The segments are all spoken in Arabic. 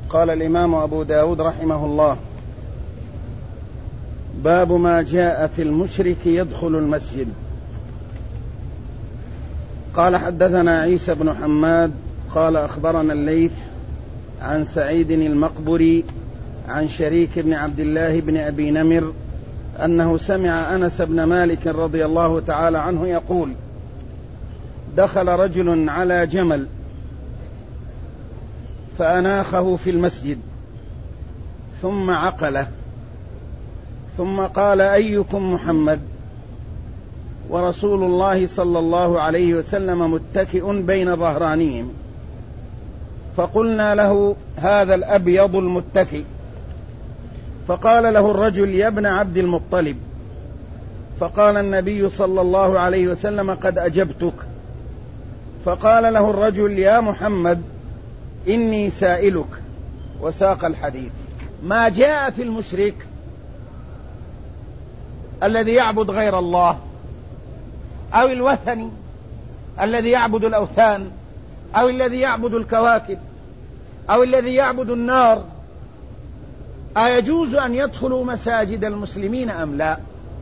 قال الإمام أبو داود رحمه الله: باب ما جاء في المشرك يدخل المسجد. قال: حدثنا عيسى بن حماد قال أخبرنا الليث عن سعيد المقبري عن شريك بن عبد الله بن أبي نمر أنه سمع أنس بن مالك رضي الله تعالى عنه يقول: دخل رجل على جمل فأناخه في المسجد ثم عقله، ثم قال: أيكم محمد؟ ورسول الله صلى الله عليه وسلم متكئ بين ظهرانيهم، فقلنا له: هذا الأبيض المتكئ. فقال له الرجل: يا ابن عبد المطلب. فقال النبي صلى الله عليه وسلم: قد أجبتك. فقال له الرجل: يا محمد إني سائلك، وساق الحديث. ما جاء في المشرك الذي يعبد غير الله، أو الوثني الذي يعبد الأوثان، أو الذي يعبد الكواكب، أو الذي يعبد النار، أيجوز أن يدخلوا مساجد المسلمين أم لا؟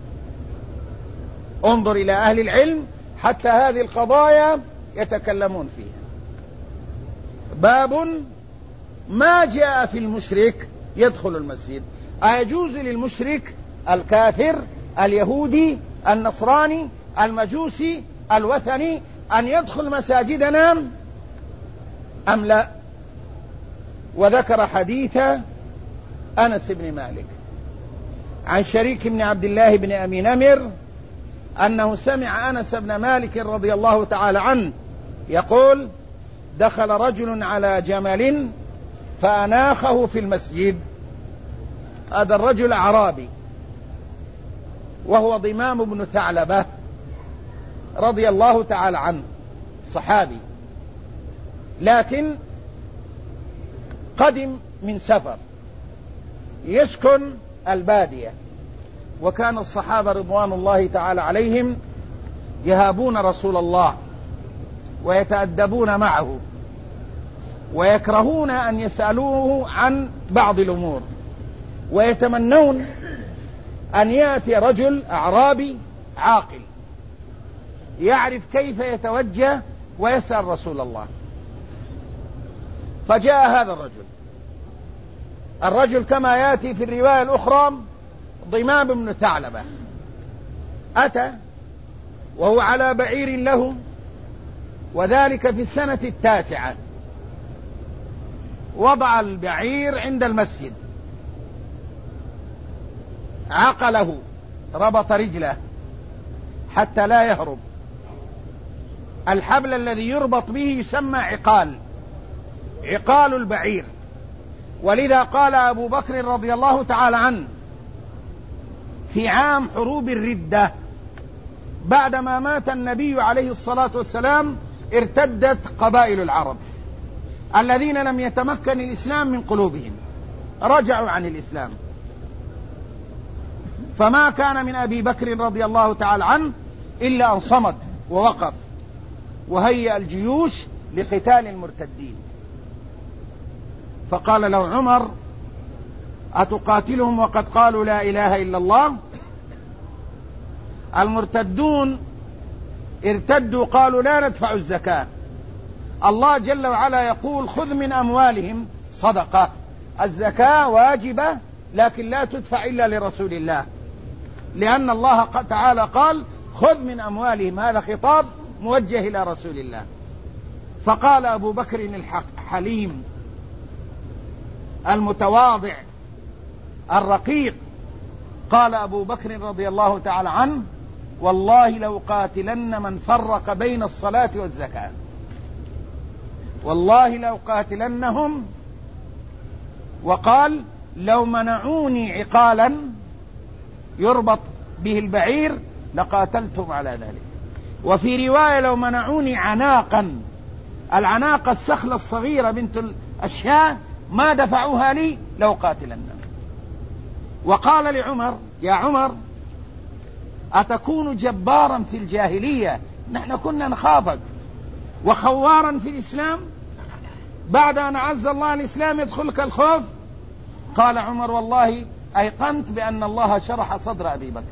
انظر إلى أهل العلم حتى هذه القضايا يتكلمون فيها. باب ما جاء في المشرك يدخل المسجد. أيجوز للمشرك الكافر اليهودي النصراني المجوسي الوثني أن يدخل مساجدنا أم لا؟ وذكر حديث أنس بن مالك عن شريك بن عبد الله بن أبي نمر أنه سمع أنس بن مالك رضي الله تعالى عنه يقول: دخل رجل على جمل فأناخه في المسجد. هذا الرجل أعرابي وهو ضمام بن ثعلبة رضي الله تعالى عنه، صحابي، لكن قدم من سفر يسكن البادية. وكان الصحابة رضوان الله تعالى عليهم يهابون رسول الله ويتأدبون معه ويكرهون أن يسألوه عن بعض الأمور، ويتمنون أن يأتي رجل أعرابي عاقل يعرف كيف يتوجه ويسأل رسول الله. فجاء هذا الرجل كما يأتي في الرواية الأخرى ضمام بن ثعلبة، أتى وهو على بعير له، وذلك في السنة 9. وضع البعير عند المسجد، عقله، ربط رجله حتى لا يهرب. الحبل الذي يربط به يسمى عقال البعير. ولذا قال أبو بكر رضي الله تعالى عنه في عام حروب الردة بعدما مات النبي عليه الصلاة والسلام: ارتدت قبائل العرب الذين لم يتمكن الإسلام من قلوبهم، رجعوا عن الإسلام. فما كان من أبي بكر رضي الله تعالى عنه إلا أن صمد ووقف وهيأ الجيوش لقتال المرتدين. فقال له عمر: أتقاتلهم وقد قالوا لا إله إلا الله؟ المرتدون ارتدوا قالوا لا ندفع الزكاة. الله جل وعلا يقول: خذ من أموالهم صدقة. الزكاة واجبة لكن لا تدفع إلا لرسول الله، لأن الله تعالى قال: خذ من أموالهم. هذا خطاب موجه إلى رسول الله. فقال أبو بكر الحليم المتواضع الرقيق، قال أبو بكر رضي الله تعالى عنه: والله لو قاتلن من فرق بين الصلاة والزكاة، والله لو قاتلنهم. وقال: لو منعوني عقالا يربط به البعير لقاتلتهم على ذلك. وفي رواية: لو منعوني عناقا، العناقة السخلة الصغيرة بنت الأشياء، ما دفعوها لي لو قاتلنهم. وقال لعمر: يا عمر أتكون جبارا في الجاهلية؟ نحن كنا نخافك. وخوارا في الإسلام؟ بعد أن أعز الله الإسلام يدخلك الخوف؟ قال عمر: والله أيقنت بأن الله شرح صدر أبي بكر.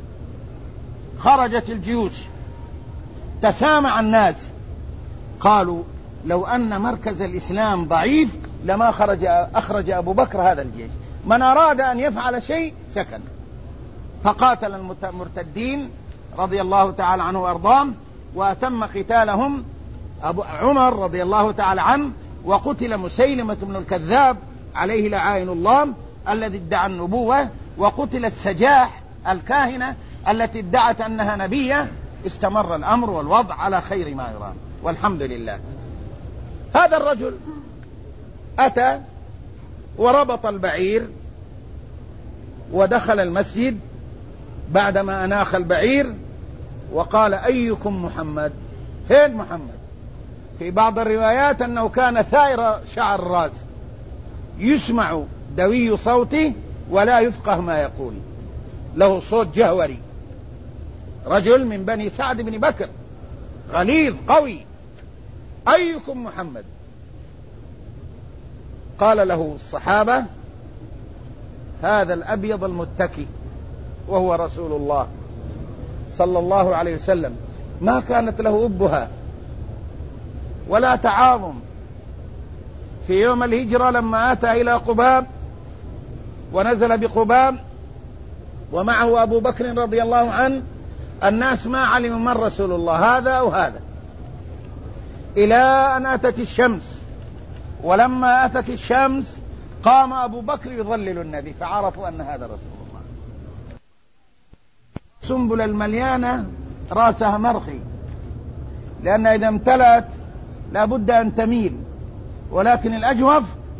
خرجت الجيوش، تسامع الناس، قالوا: لو أن مركز الإسلام ضعيف لما أخرج أبو بكر هذا الجيش، من أراد أن يفعل شيء سكن. فقاتل المرتدين رضي الله تعالى عنه وأرضاهم، وأتم قتالهم عمر رضي الله تعالى عنه، وقتل مسيلمة بن الكذاب عليه لعائن الله الذي ادعى النبوة، وقتل السجاح الكاهنة التي ادعت أنها نبية. استمر الأمر والوضع على خير ما يرام، والحمد لله. هذا الرجل أتى وربط البعير ودخل المسجد بعدما أناخ البعير، وقال: أيكم محمد؟ فين محمد؟ في بعض الروايات أنه كان ثائر شعر الرأس، يسمع دوي صوته ولا يفقه ما يقول، له صوت جهوري، رجل من بني سعد بن بكر غليظ قوي. أيكم محمد؟ قال له الصحابة: هذا الأبيض المتكي وهو رسول الله صلى الله عليه وسلم، ما كانت له أبها ولا تعاظم. في يوم الهجرة لما أتى إلى قباب ونزل بقباب ومعه أبو بكر رضي الله عنه، الناس ما علموا من رسول الله، هذا أو هذا، إلى أن أتت الشمس. ولما أتت الشمس قام أبو بكر يظلل النبي، فعرفوا أن هذا رسول الله. سنبل المليانة رأسها مرخي، لأن إذا امتلأت لابد أن تميل، ولكن الأجوف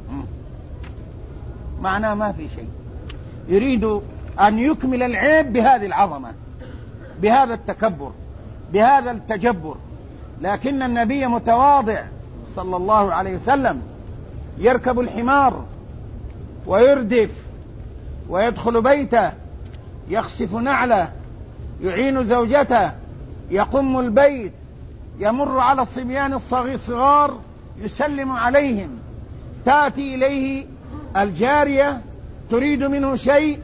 معناه ما في شيء. يريد أن يكمل العيب بهذه العظمة، بهذا التكبر، بهذا التجبر. لكن النبي متواضع صلى الله عليه وسلم، يركب الحمار ويردف ويدخل بيته، يخسف نعله، يعين زوجته، يقم البيت، يمر على الصبيان الصغار يسلم عليهم. تأتي إليه الجارية تريد منه شيء،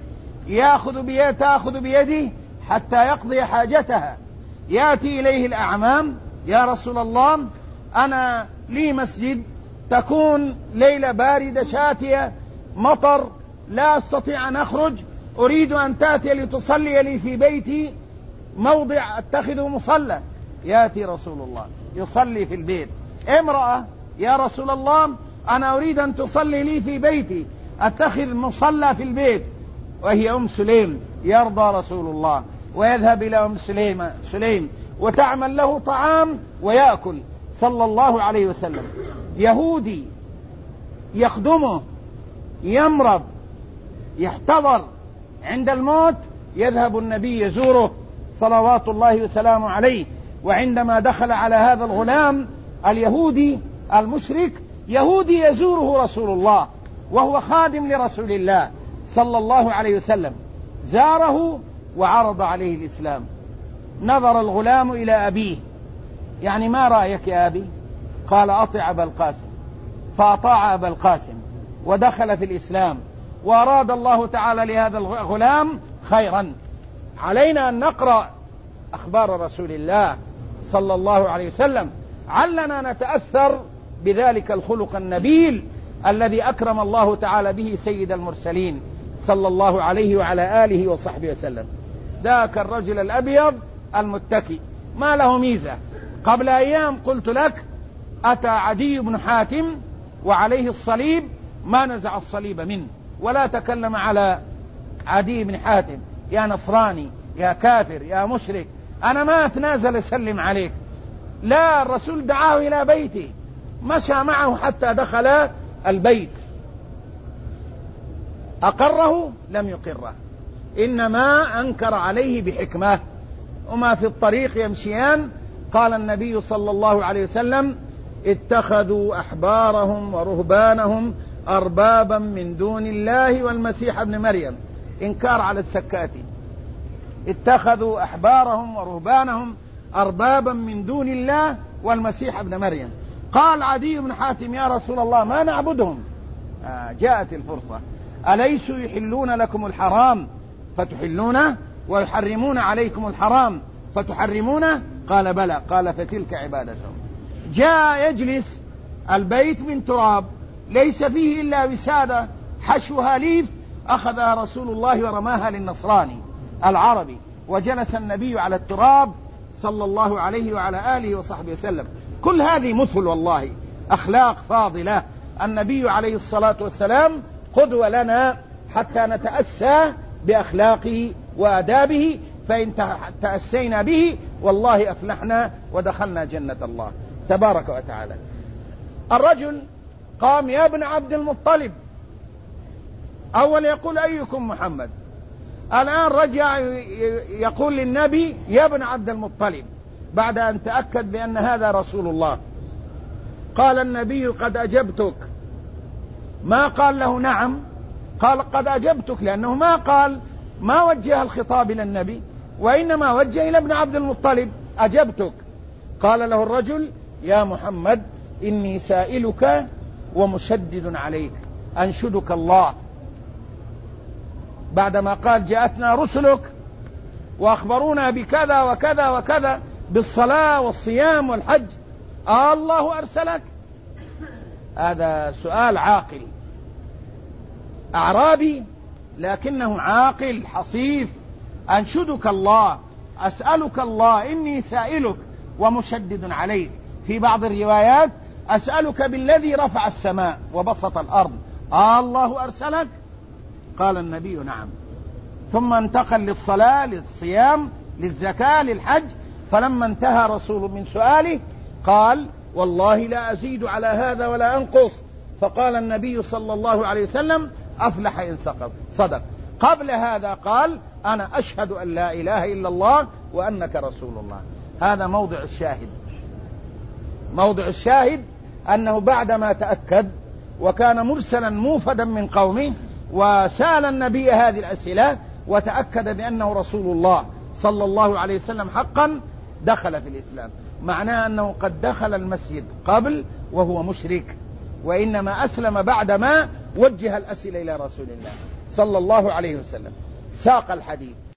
تأخذ بيده حتى يقضي حاجتها. يأتي إليه الأعمام: يا رسول الله، أنا لي مسجد، تكون ليلة باردة شاتية، مطر، لا أستطيع أن أخرج، أريد أن تأتي لتصلي لي في بيتي موضع أتخذه مصلى. يأتي رسول الله يصلي في البيت. امرأة: يا رسول الله، أنا أريد أن تصلي لي في بيتي، أتخذ مصلى في البيت. وهي أم سليم، يرضى رسول الله ويذهب إلى أم سليم وتعمل له طعام ويأكل صلى الله عليه وسلم. يهودي يخدمه، يمرض، يحتضر، عند الموت يذهب النبي يزوره صلوات الله وسلامه عليه. وعندما دخل على هذا الغلام اليهودي المشرك، يهودي يزوره رسول الله وهو خادم لرسول الله صلى الله عليه وسلم، زاره وعرض عليه الإسلام. نظر الغلام إلى أبيه: يعني ما رأيك يا أبي؟ قال: أطع أبا القاسم. فأطاع أبا القاسم ودخل في الإسلام، وأراد الله تعالى لهذا الغلام خيرا. علينا أن نقرأ أخبار رسول الله صلى الله عليه وسلم، علنا نتأثر بذلك الخلق النبيل الذي أكرم الله تعالى به سيد المرسلين صلى الله عليه وعلى آله وصحبه وسلم. ذاك الرجل الأبيض المتكي ما له ميزة. قبل أيام قلت لك: أتى عدي بن حاتم وعليه الصليب، ما نزع الصليب منه ولا تكلم على عدي بن حاتم: يا نصراني، يا كافر، يا مشرك، أنا ما أتنازل أسلم عليك. لا، الرسول دعاه إلى بيته، مشى معه حتى دخل البيت. أقره؟ لم يقره، إنما أنكر عليه بحكمة. وما في الطريق يمشيان، قال النبي صلى الله عليه وسلم: اتخذوا أحبارهم ورهبانهم أربابا من دون الله والمسيح ابن مريم. إنكار على السكاتي. اتخذوا أحبارهم ورهبانهم أربابا من دون الله والمسيح ابن مريم. قال عدي بن حاتم يا رسول الله ما نعبدهم. جاءت الفرصة. أليسوا يحلون لكم الحرام فتحلونه ويحرمون عليكم الحرام فتحرمونه؟ قال بلى. قال فتلك عبادتهم. جاء يجلس البيت من تراب ليس فيه إلا وسادة حشوها ليف، أخذها رسول الله ورماها للنصراني العربي، وجلس النبي على التراب صلى الله عليه وعلى آله وصحبه وسلم. كل هذه مثل والله أخلاق فاضلة. النبي عليه الصلاة والسلام قدوة لنا حتى نتأسى بأخلاقه وآدابه، فإن تأسينا به والله أفلحنا ودخلنا جنة الله تبارك وتعالى. الرجل قام يا ابن عبد المطلب، أول يقول أيكم محمد، الآن رجع يقول للنبي يا ابن عبد المطلب بعد أن تأكد بأن هذا رسول الله. قال النبي قد أجبتك. ما قال له نعم، قال قد أجبتك، لأنه ما وجه الخطاب إلى النبي وإنما وجه إلى ابن عبد المطلب. أجبتك. قال له الرجل يا محمد إني سائلك ومشدد عليك، أنشدك الله، بعدما قال جاءتنا رسلك وأخبرونا بكذا وكذا وكذا بالصلاة والصيام والحج، الله أرسلك؟ هذا سؤال عاقل، أعرابي لكنه عاقل حصيف. أنشدك الله، أسألك الله، إني سائلك ومشدد عليك. في بعض الروايات أسألك بالذي رفع السماء وبسط الأرض، الله أرسلك؟ قال النبي نعم. ثم انتقل للصلاة، للصيام، للزكاة، للحج. فلما انتهى رسول من سؤاله قال والله لا أزيد على هذا ولا أنقص. فقال النبي صلى الله عليه وسلم أفلح إن صدق. قبل هذا قال أنا أشهد أن لا إله إلا الله وأنك رسول الله. هذا موضع الشاهد. موضع الشاهد أنه بعدما تأكد وكان مرسلا موفدا من قومه وسأل النبي هذه الأسئلة وتأكد بأنه رسول الله صلى الله عليه وسلم حقا، دخل في الإسلام. معناه أنه قد دخل المسجد قبل وهو مشرك، وإنما أسلم بعدما وجه الأسئلة إلى رسول الله صلى الله عليه وسلم. ساق الحديث.